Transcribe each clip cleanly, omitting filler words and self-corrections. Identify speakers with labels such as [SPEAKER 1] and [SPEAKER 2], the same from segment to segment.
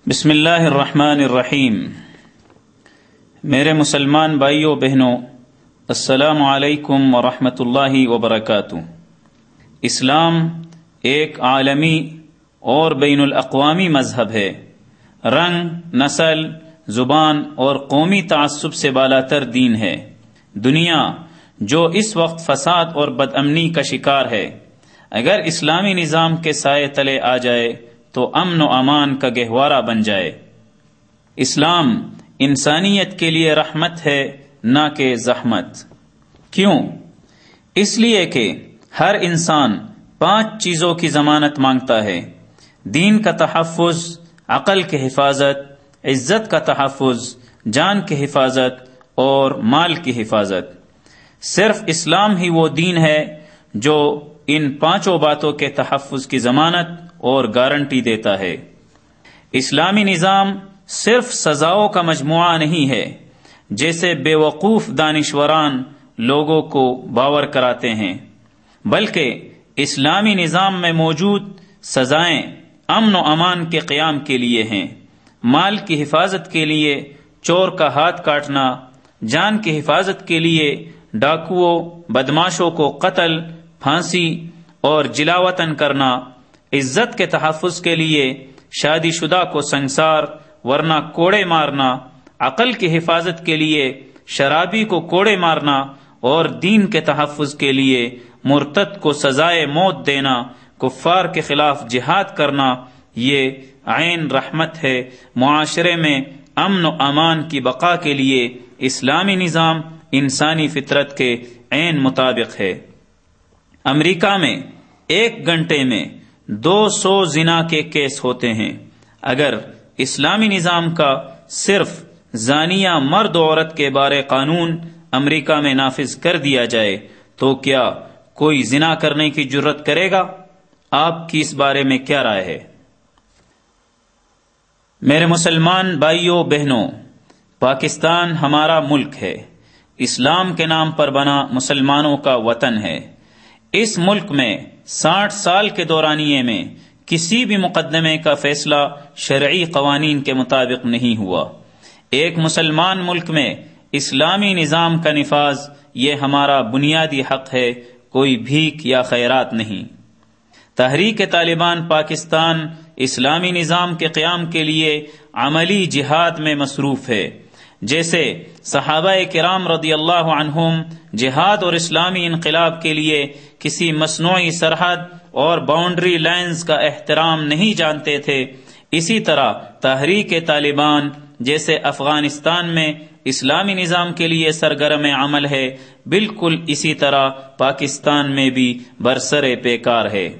[SPEAKER 1] بسم اللہ الرحمن الرحیم۔ میرے مسلمان بھائیوں بہنوں، السلام علیکم ورحمۃ اللہ وبرکاتہ۔ اسلام ایک عالمی اور بین الاقوامی مذہب ہے۔ رنگ، نسل، زبان اور قومی تعصب سے بالاتر دین ہے۔ دنیا جو اس وقت فساد اور بد امنی کا شکار ہے، اگر اسلامی نظام کے سائے تلے آ جائے تو امن و امان کا گہوارہ بن جائے۔ اسلام انسانیت کے لیے رحمت ہے، نہ کہ زحمت۔ کیوں؟ اس لیے کہ ہر انسان 5 چیزوں کی ضمانت مانگتا ہے: دین کا تحفظ، عقل کی حفاظت، عزت کا تحفظ، جان کی حفاظت اور مال کی حفاظت۔ صرف اسلام ہی وہ دین ہے جو ان 5 باتوں کے تحفظ کی ضمانت اور گارنٹی دیتا ہے۔ اسلامی نظام صرف سزاؤں کا مجموعہ نہیں ہے، جیسے بے وقوف دانشوران لوگوں کو باور کراتے ہیں، بلکہ اسلامی نظام میں موجود سزائیں امن و امان کے قیام کے لیے ہیں، مال کی حفاظت کے لیے چور کا ہاتھ کاٹنا، جان کی حفاظت کے لیے ڈاکوؤں بدماشوں کو قتل، پھانسی اور جلاوطن کرنا، عزت کے تحفظ کے لیے شادی شدہ کو سنگسار ورنہ کوڑے مارنا، عقل کی حفاظت کے لیے شرابی کو کوڑے مارنا اور دین کے تحفظ کے لیے مرتد کو سزائے موت دینا، کفار کے خلاف جہاد کرنا۔ یہ عین رحمت ہے۔ معاشرے میں امن و امان کی بقا کے لیے اسلامی نظام انسانی فطرت کے عین مطابق ہے۔ امریکہ میں 1 گھنٹے میں 200 زنا کے کیس ہوتے ہیں۔ اگر اسلامی نظام کا صرف زانیہ مرد و عورت کے بارے قانون امریکہ میں نافذ کر دیا جائے تو کیا کوئی زنا کرنے کی جرت کرے گا؟ آپ کی اس بارے میں کیا رائے ہے؟ میرے مسلمان بھائیوں بہنوں، پاکستان ہمارا ملک ہے، اسلام کے نام پر بنا مسلمانوں کا وطن ہے۔ اس ملک میں 60 سال کے دورانیے میں کسی بھی مقدمے کا فیصلہ شرعی قوانین کے مطابق نہیں ہوا۔ ایک مسلمان ملک میں اسلامی نظام کا نفاذ یہ ہمارا بنیادی حق ہے، کوئی بھیک یا خیرات نہیں۔ تحریک طالبان پاکستان اسلامی نظام کے قیام کے لیے عملی جہاد میں مصروف ہے۔ جیسے صحابہ کرام رضی اللہ عنہم جہاد اور اسلامی انقلاب کے لیے کسی مصنوعی سرحد اور باؤنڈری لائنز کا احترام نہیں جانتے تھے، اسی طرح تحریک طالبان جیسے افغانستان میں اسلامی نظام کے لیے سرگرم عمل ہے، بالکل اسی طرح پاکستان میں بھی برسر پیکار ہے۔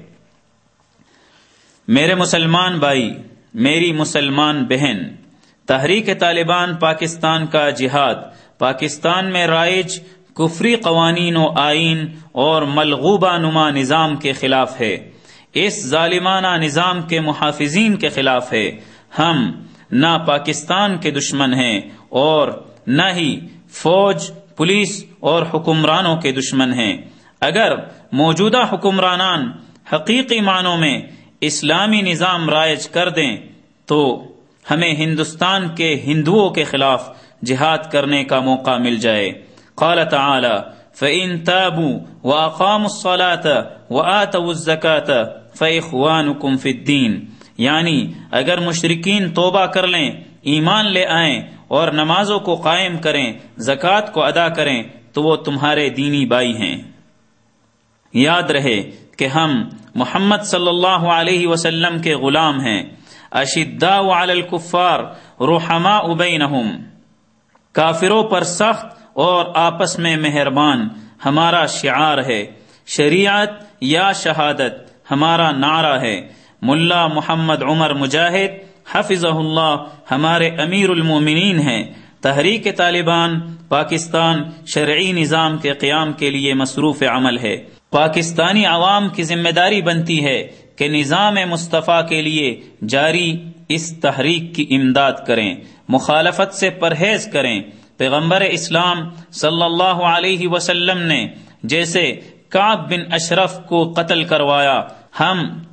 [SPEAKER 1] میرے مسلمان بھائی، میری مسلمان بہن، تحریک طالبان پاکستان کا جہاد پاکستان میں رائج کفری قوانین و آئین اور ملغوبہ نما نظام کے خلاف ہے، اس ظالمانہ نظام کے محافظین کے خلاف ہے۔ ہم نہ پاکستان کے دشمن ہیں اور نہ ہی فوج، پولیس اور حکمرانوں کے دشمن ہیں۔ اگر موجودہ حکمرانان حقیقی معنوں میں اسلامی نظام رائج کر دیں تو ہمیں ہندوستان کے ہندوؤں کے خلاف جہاد کرنے کا موقع مل جائے۔ قال تعالی: فَإِن تَابُوا وَأَقَامُوا الصَّلَاةَ وَآتَوُا الزَّكَاةَ فَإِخْوَانُكُمْ فِي الدِّينِ، یعنی اگر مشرکین توبہ کر لیں، ایمان لے آئیں اور نمازوں کو قائم کریں، زکوٰۃ کو ادا کریں تو وہ تمہارے دینی بھائی ہیں۔ یاد رہے کہ ہم محمد صلی اللہ علیہ وسلم کے غلام ہیں۔ اشداء علی الکفار رحماء بینہم، کافروں پر سخت اور آپس میں مہربان ہمارا شعار ہے۔ شریعت یا شہادت ہمارا نعرہ ہے۔ ملا محمد عمر مجاہد حفظہ اللہ ہمارے امیر المومنین ہیں۔ تحریک طالبان پاکستان شرعی نظام کے قیام کے لیے مصروف عمل ہے۔ پاکستانی عوام کی ذمہ داری بنتی ہے کہ نظام مصطفیٰ کے لیے جاری اس تحریک کی امداد کریں، مخالفت سے پرہیز کریں۔ پیغمبر اسلام صلی اللہ علیہ وسلم نے جیسے کعب بن اشرف کو قتل کروایا، ہم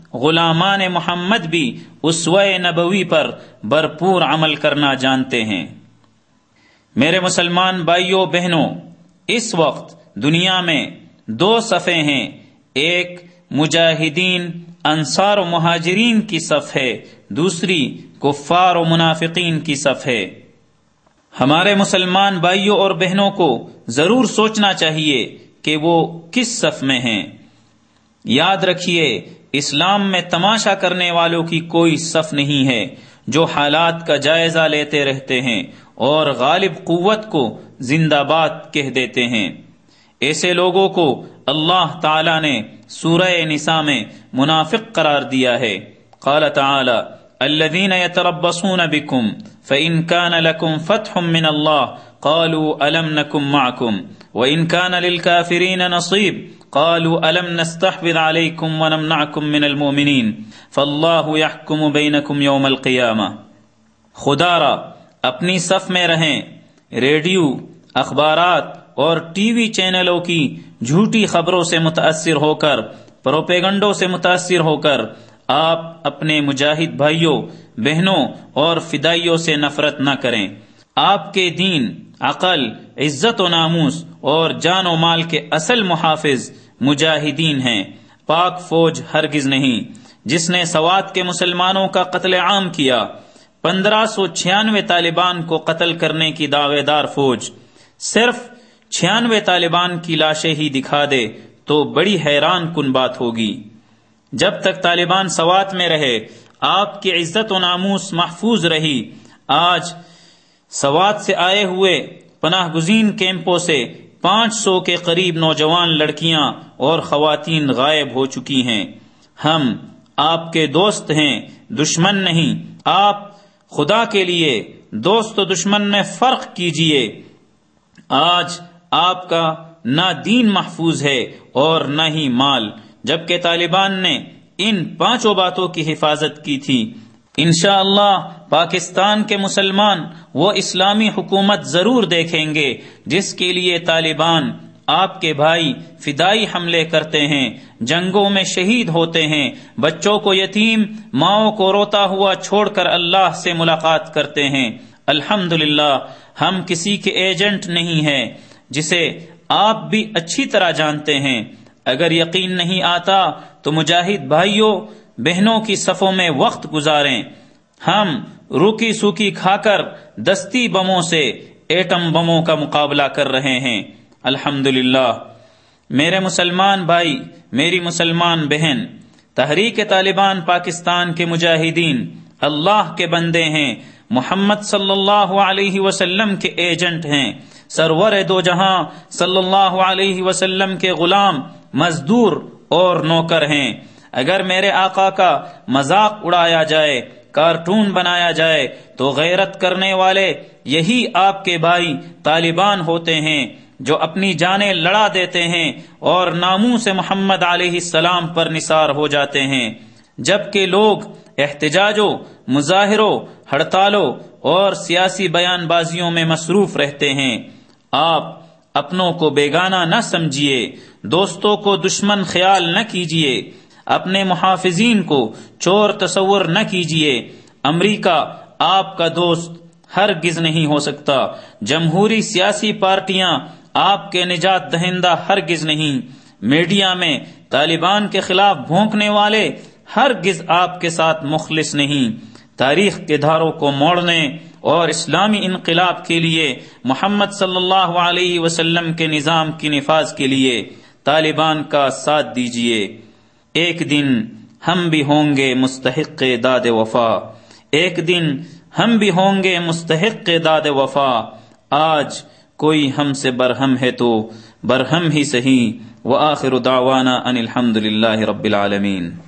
[SPEAKER 1] غلامان محمد بھی اسوہ نبوی پر بھرپور عمل کرنا جانتے ہیں۔ میرے مسلمان بھائیوں بہنوں، اس وقت دنیا میں دو صفیں ہیں، ایک مجاہدین انصار و مہاجرین کی صف ہے، دوسری کفار و منافقین کی صف ہے۔ ہمارے مسلمان بھائیوں اور بہنوں کو ضرور سوچنا چاہیے کہ وہ کس صف میں ہیں۔ یاد رکھیے، اسلام میں تماشا کرنے والوں کی کوئی صف نہیں ہے جو حالات کا جائزہ لیتے رہتے ہیں اور غالب قوت کو زندہ باد کہہ دیتے ہیں۔ ایسے لوگوں کو اللہ تعالی نے سورہ نساء میں منافق قرار دیا ہے۔ قال تعالی الذين يتربصون بكم فإن كان لكم فتح من الله قالوا ألم نكن معكم وإن كان للكافرين نصيب قالوا ألم نستحوذ عليكم ونمنعكم من المؤمنين فالله يحكم بينكم يوم القيامة۔ خدا را اپنی صف میں رہیں۔ ریڈیو، اخبارات اور ٹی وی چینلوں کی جھوٹی خبروں سے متاثر ہو کر، پروپیگنڈوں سے متاثر ہو کر آپ اپنے مجاہد بھائیوں، بہنوں اور فدائیوں سے نفرت نہ کریں۔ آپ کے دین، عقل، عزت و ناموس اور جان و مال کے اصل محافظ مجاہدین ہیں، پاک فوج ہرگز نہیں۔ جس نے سوات کے مسلمانوں کا قتل عام کیا، 1596 طالبان کو قتل کرنے کی دعوے دار فوج صرف 96 طالبان کی لاشیں ہی دکھا دے تو بڑی حیران کن بات ہوگی۔ جب تک طالبان سوات میں رہے، آپ کی عزت و ناموس محفوظ رہی۔ آج سوات سے آئے ہوئے پناہ گزین کیمپوں سے 500 کے قریب نوجوان لڑکیاں اور خواتین غائب ہو چکی ہیں۔ ہم آپ کے دوست ہیں، دشمن نہیں۔ آپ خدا کے لیے دوست و دشمن میں فرق کیجئے۔ آج آپ کا نہ دین محفوظ ہے اور نہ ہی مال، جبکہ طالبان نے ان 5 باتوں کی حفاظت کی تھی۔ انشاءاللہ پاکستان کے مسلمان وہ اسلامی حکومت ضرور دیکھیں گے جس کے لیے طالبان، آپ کے بھائی، فدائی حملے کرتے ہیں، جنگوں میں شہید ہوتے ہیں، بچوں کو یتیم، ماؤں کو روتا ہوا چھوڑ کر اللہ سے ملاقات کرتے ہیں۔ الحمدللہ ہم کسی کے ایجنٹ نہیں ہیں، جسے آپ بھی اچھی طرح جانتے ہیں۔ اگر یقین نہیں آتا تو مجاہد بھائیوں بہنوں کی صفوں میں وقت گزاریں۔ ہم روکی سوکی کھا کر دستی بموں سے، ایٹم بموں کا مقابلہ کر رہے ہیں۔ الحمدللہ میرے مسلمان بھائی، میری مسلمان بہن، تحریک طالبان پاکستان کے مجاہدین اللہ کے بندے ہیں، محمد صلی اللہ علیہ وسلم کے ایجنٹ ہیں، سرور دو جہاں صلی اللہ علیہ وسلم کے غلام، مزدور اور نوکر ہیں۔ اگر میرے آقا کا مذاق اڑایا جائے، کارٹون بنایا جائے تو غیرت کرنے والے یہی آپ کے بھائی طالبان ہوتے ہیں جو اپنی جانیں لڑا دیتے ہیں اور ناموس محمد علیہ السلام پر نثار ہو جاتے ہیں، جبکہ لوگ احتجاجوں، مظاہروں، ہڑتالوں اور سیاسی بیان بازیوں میں مصروف رہتے ہیں۔ آپ اپنوں کو بیگانہ نہ سمجھیے، دوستوں کو دشمن خیال نہ کیجیے، اپنے محافظین کو چور تصور نہ کیجیے۔ امریکہ آپ کا دوست ہرگز نہیں ہو سکتا، جمہوری سیاسی پارٹیاں آپ کے نجات دہندہ ہرگز نہیں، میڈیا میں طالبان کے خلاف بھونکنے والے ہرگز آپ کے ساتھ مخلص نہیں۔ تاریخ کے دھاروں کو موڑنے اور اسلامی انقلاب کے لیے، محمد صلی اللہ علیہ وسلم کے نظام کی نفاذ کے لیے طالبان کا ساتھ دیجیے۔ ایک دن ہم بھی ہوں گے مستحق داد وفا، ایک دن ہم بھی ہوں گے مستحق داد وفا۔ آج کوئی ہم سے برہم ہے تو برہم ہی سہی، وآخر دعوانا ان الحمد للہ رب العالمین۔